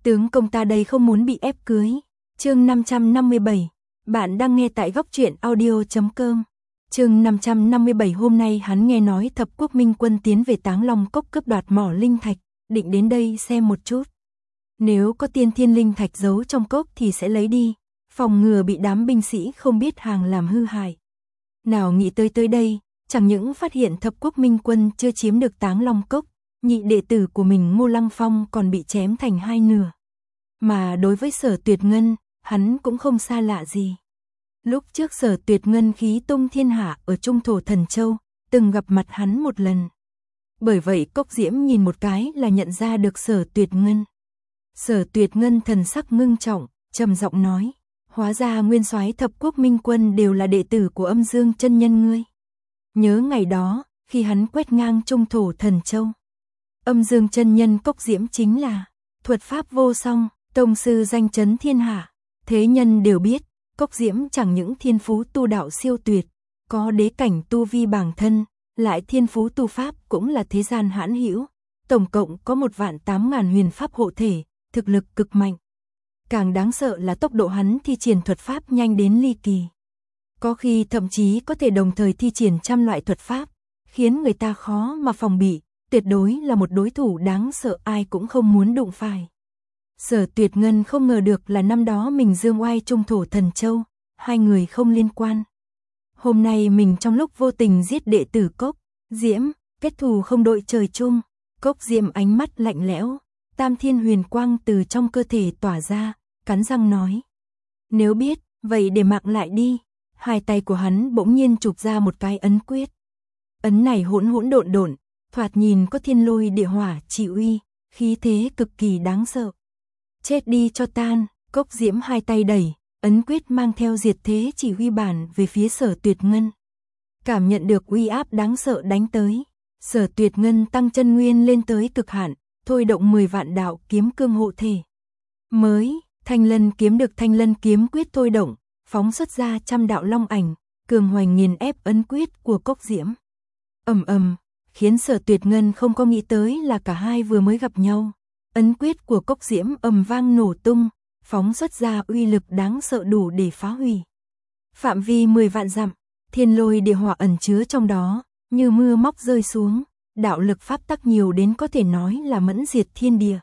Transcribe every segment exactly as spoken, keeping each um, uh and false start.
Tướng công ta đây không muốn bị ép cưới. Chương năm trăm năm mươi bảy. Bạn đang nghe tại góc truyện audio chấm com. Chương năm trăm năm mươi bảy. Hôm nay hắn nghe nói Thập Quốc Minh Quân tiến về Táng Long Cốc cướp đoạt mỏ linh thạch, định đến đây xem một chút. Nếu có tiên thiên linh thạch giấu trong cốc thì sẽ lấy đi, phòng ngừa bị đám binh sĩ không biết hàng làm hư hại. Nào nghĩ tới tới đây, chẳng những phát hiện Thập Quốc Minh Quân chưa chiếm được Táng Long Cốc, nhị đệ tử của mình Ngô Lăng Phong còn bị chém thành hai nửa. Mà đối với Sở Tuyệt Ngân, hắn cũng không xa lạ gì. Lúc trước Sở Tuyệt Ngân khí tung thiên hạ ở Trung Thổ Thần Châu, từng gặp mặt hắn một lần. Bởi vậy Cốc Diễm nhìn một cái là nhận ra được Sở Tuyệt Ngân. Sở Tuyệt Ngân thần sắc ngưng trọng, trầm giọng nói, hóa ra nguyên soái Thập Quốc Minh Quân đều là đệ tử của Âm Dương chân nhân ngươi. Nhớ ngày đó, khi hắn quét ngang Trung Thổ Thần Châu. Âm Dương chân nhân Cốc Diễm chính là thuật pháp vô song, tông sư danh chấn thiên hạ. Thế nhân đều biết, Cốc Diễm chẳng những thiên phú tu đạo siêu tuyệt, có đế cảnh tu vi bản thân, lại thiên phú tu pháp cũng là thế gian hãn hữu, tổng cộng có một vạn tám ngàn huyền pháp hộ thể, thực lực cực mạnh. Càng đáng sợ là tốc độ hắn thi triển thuật pháp nhanh đến ly kỳ. Có khi thậm chí có thể đồng thời thi triển trăm loại thuật pháp, khiến người ta khó mà phòng bị, tuyệt đối là một đối thủ đáng sợ ai cũng không muốn đụng phải. Sở Tuyệt Ngân không ngờ được là năm đó mình dương oai Trung Thổ Thần Châu, hai người không liên quan. Hôm nay mình trong lúc vô tình giết đệ tử Cốc Diễm, kết thù không đội trời chung. Cốc Diễm ánh mắt lạnh lẽo, tam thiên huyền quang từ trong cơ thể tỏa ra, cắn răng nói. Nếu biết, vậy để mạng lại đi. Hai tay của hắn bỗng nhiên chụp ra một cái ấn quyết. Ấn này hỗn hỗn độn độn, thoạt nhìn có thiên lôi địa hỏa chỉ uy, khí thế cực kỳ đáng sợ. Chết đi cho tan, Cốc Diễm hai tay đẩy, ấn quyết mang theo diệt thế chỉ huy bản về phía Sở Tuyệt Ngân. Cảm nhận được uy áp đáng sợ đánh tới, Sở Tuyệt Ngân tăng chân nguyên lên tới cực hạn, thôi động mười vạn đạo kiếm cương hộ thể. Mới, Thanh Lân kiếm được Thanh Lân kiếm quyết thôi động, phóng xuất ra trăm đạo long ảnh, cường hoành nghiền ép ấn quyết của Cốc Diễm. Ầm ầm, khiến Sở Tuyệt Ngân không có nghĩ tới là cả hai vừa mới gặp nhau. Ấn quyết của Cốc Diễm ầm vang nổ tung, phóng xuất ra uy lực đáng sợ đủ để phá hủy. Phạm vi mười vạn dặm, thiên lôi địa hỏa ẩn chứa trong đó, như mưa móc rơi xuống, đạo lực pháp tắc nhiều đến có thể nói là mẫn diệt thiên địa.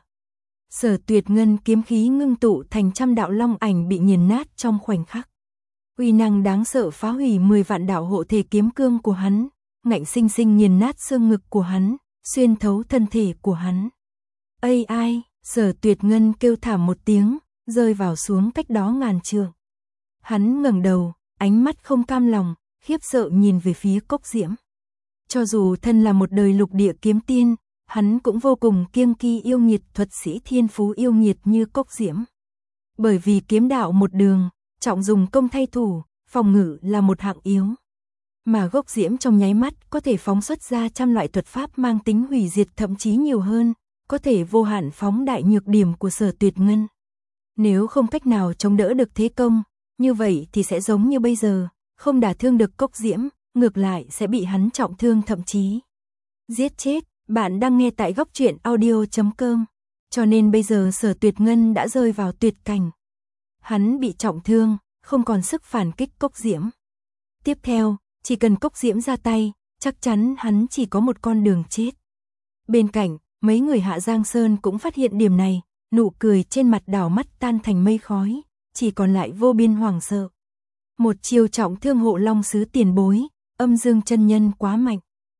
Sở Tuyệt Ngân kiếm khí ngưng tụ thành trăm đạo long ảnh bị nghiền nát trong khoảnh khắc. Uy năng đáng sợ phá hủy mười vạn đạo hộ thể kiếm cương của hắn, ngạnh sinh sinh nghiền nát xương ngực của hắn, xuyên thấu thân thể của hắn. Ây ai, Sở Tuyệt Ngân kêu thảm một tiếng, rơi vào xuống cách đó ngàn trượng. Hắn ngẩng đầu, ánh mắt không cam lòng, khiếp sợ nhìn về phía Cốc Diễm. Cho dù thân là một đời lục địa kiếm tiên, hắn cũng vô cùng kiêng kỵ yêu nghiệt thuật sĩ thiên phú yêu nghiệt như Cốc Diễm. Bởi vì kiếm đạo một đường, trọng dùng công thay thủ, phòng ngự là một hạng yếu. Mà Cốc Diễm trong nháy mắt có thể phóng xuất ra trăm loại thuật pháp mang tính hủy diệt thậm chí nhiều hơn, có thể vô hạn phóng đại nhược điểm của Sở Tuyệt Ngân. Nếu không cách nào chống đỡ được thế công, như vậy thì sẽ giống như bây giờ, không đả thương được Cốc Diễm, ngược lại sẽ bị hắn trọng thương thậm chí giết chết. Bạn đang nghe tại góc truyện audio chấm com. Cho nên bây giờ Sở Tuyệt Ngân đã rơi vào tuyệt cảnh. Hắn bị trọng thương, không còn sức phản kích Cốc Diễm. Tiếp theo, chỉ cần Cốc Diễm ra tay, chắc chắn hắn chỉ có một con đường chết. Bên cạnh, mấy người Hạ Giang Sơn cũng phát hiện điểm này, nụ cười trên mặt đảo mắt tan thành mây khói, chỉ còn lại vô biên hoảng sợ. Một chiêu trọng thương Hộ Long sứ tiền bối, Âm Dương chân nhân quá mạnh.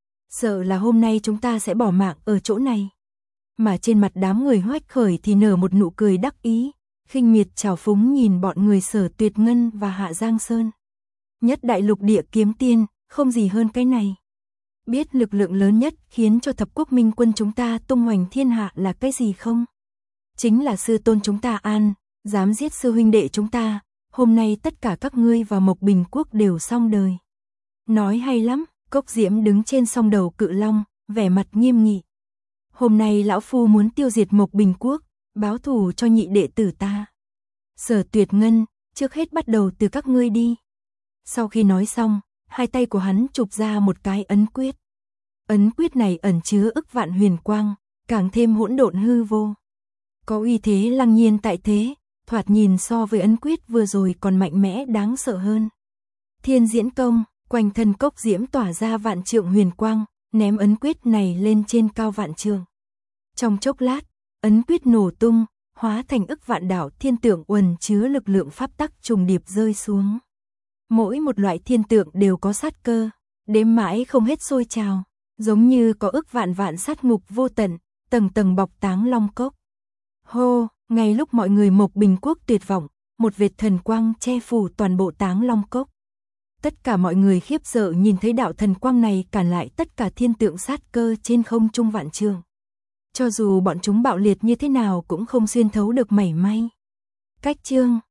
Sợ là hôm nay chúng ta sẽ bỏ mạng ở chỗ này. Mà trên mặt đám người Hoách Khởi thì nở một nụ cười đắc ý, khinh miệt trào phúng nhìn bọn người Sở Tuyệt Ngân và Hạ Giang Sơn. Nhất đại lục địa kiếm tiên, không gì hơn cái này. Biết lực lượng lớn nhất khiến cho Thập Quốc Minh Quân chúng ta tung hoành thiên hạ là cái gì không? Chính là sư tôn chúng ta An, dám giết sư huynh đệ chúng ta, hôm nay tất cả các ngươi và Mộc Bình Quốc đều xong đời. Nói hay lắm. Cốc Diễm đứng trên song đầu cự long, vẻ mặt nghiêm nghị. Hôm nay lão phu muốn tiêu diệt Mộc Bình Quốc, báo thù cho nhị đệ tử ta. Sở Tuyệt Ngân, trước hết bắt đầu từ các ngươi đi. Sau khi nói xong, hai tay của hắn chụp ra một cái ấn quyết. Ấn quyết này ẩn chứa ức vạn huyền quang, càng thêm hỗn độn hư vô. có uy thế lăng nhiên tại thế, thoạt nhìn so với ấn quyết vừa rồi còn mạnh mẽ đáng sợ hơn. Thiên diễn công, quanh thân cốc diễm tỏa ra vạn trượng huyền quang, ném ấn quyết này lên trên cao vạn trượng. Trong chốc lát, ấn quyết nổ tung, hóa thành ức vạn đảo thiên tượng uẩn chứa lực lượng pháp tắc trùng điệp rơi xuống. Mỗi một loại thiên tượng đều có sát cơ, đếm mãi không hết sôi trào, giống như có ức vạn vạn sát ngục vô tận, tầng tầng bọc Táng Long Cốc. Hô, ngay lúc mọi người Mộc Bình Quốc tuyệt vọng, một vệt thần quang che phủ toàn bộ Táng Long Cốc. Tất cả mọi người khiếp sợ nhìn thấy đạo thần quang này cản lại tất cả thiên tượng sát cơ trên không trung vạn trượng. Cho dù bọn chúng bạo liệt như thế nào cũng không xuyên thấu được mảy may. Cách chương